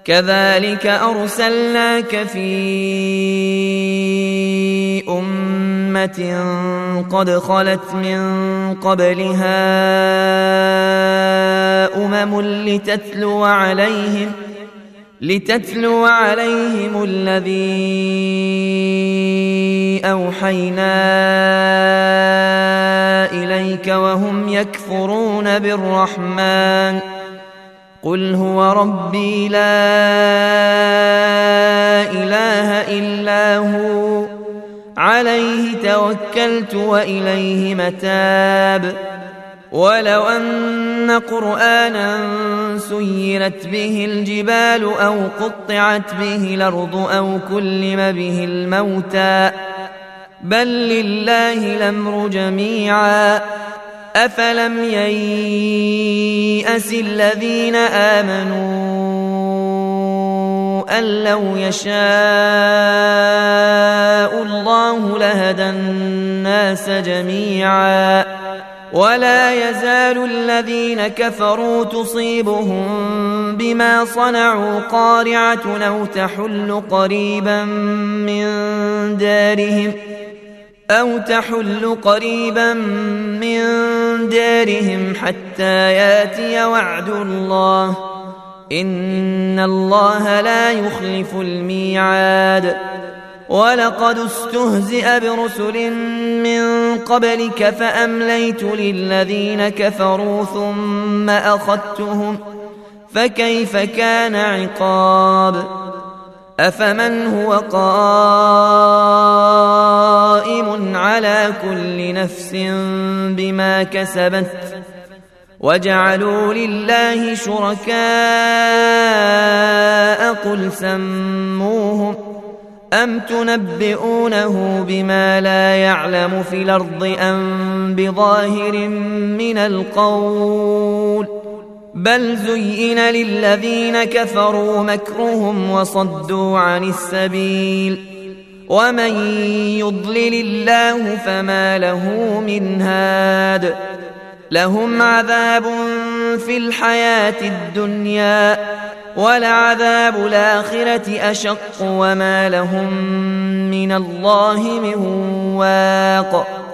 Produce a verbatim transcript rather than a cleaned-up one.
كذلك أرسلناك في أمة قد خلت من قبلها أمم لتتلو عليهم لتتلو عليهم الذي أوحينا إليك وهم يكفرون بالرحمن قل هو ربي لا إله إلا هو عليه توكلت وإليه متاب ولو أن قرآنا سيرت به الجبال أو قطعت به الأرض أو كلم به الموتى بل لله الأمر جميعا أفلم ييأس الذين آمنوا أن لو يشاء الله لهدى الناس جميعا ولا يزال الذين كفروا تصيبهم بما صنعوا قارعة أو تحل قريبا من دارهم أو تحل قريبا من دارهم حتى ياتي وعد الله إن الله لا يخلف الميعاد ولقد استهزئ برسل من قبلك فأمليت للذين كفروا ثم أخذتهم فكيف كان عقاب أفمن هو قائم على كل نفس بما كسبت وجعلوا لله شركاء قل سموهم أم تنبئونه بما لا يعلم في الأرض أم بظاهر من القول بل زين للذين كفروا مكرهم وصدوا عن السبيل ومن يضلل الله فما له من هاد لهم عذاب في الحياة الدنيا ولعذاب الآخرة أشق وما لهم من الله من واق